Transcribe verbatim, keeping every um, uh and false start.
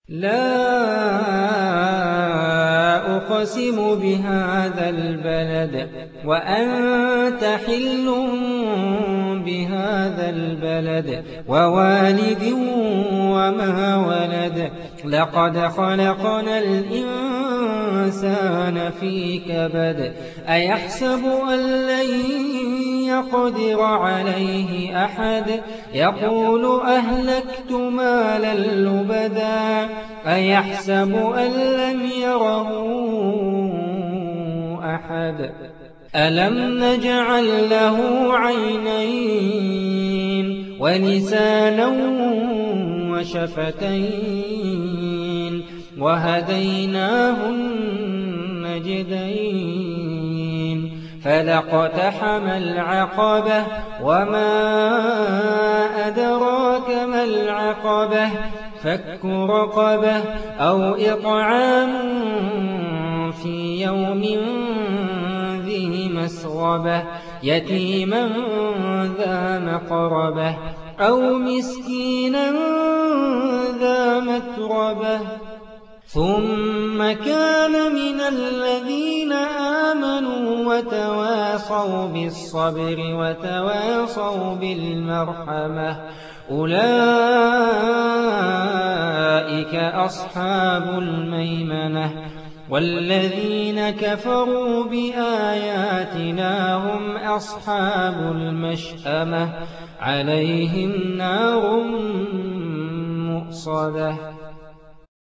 لا أقسم بهذا البلد وأنت حل بهذا البلد ووالد وما ولد لقد خلقنا الإنسان في كبد أيحسب أن لن يقدر عليه أحد يقول أهلكت مالا لبدا أيحسب أن لم يره أحد ألم نجعل له عينين ولسانا وشفتين وهديناه النجدين فلاقتحم العقبة وما أدراك ما العقبة فك رقبة أو إطعام في يوم ذي مسغبة يتيما ذا مقربة أو مسكينا ذا متربة ثم كان من الذين آمنوا وتواصوا بالصبر وتواصوا بالمرحمة أولئك أصحاب الميمنة والذين كفروا بآياتنا هم أصحاب المشأمة عليهم نار مؤصدة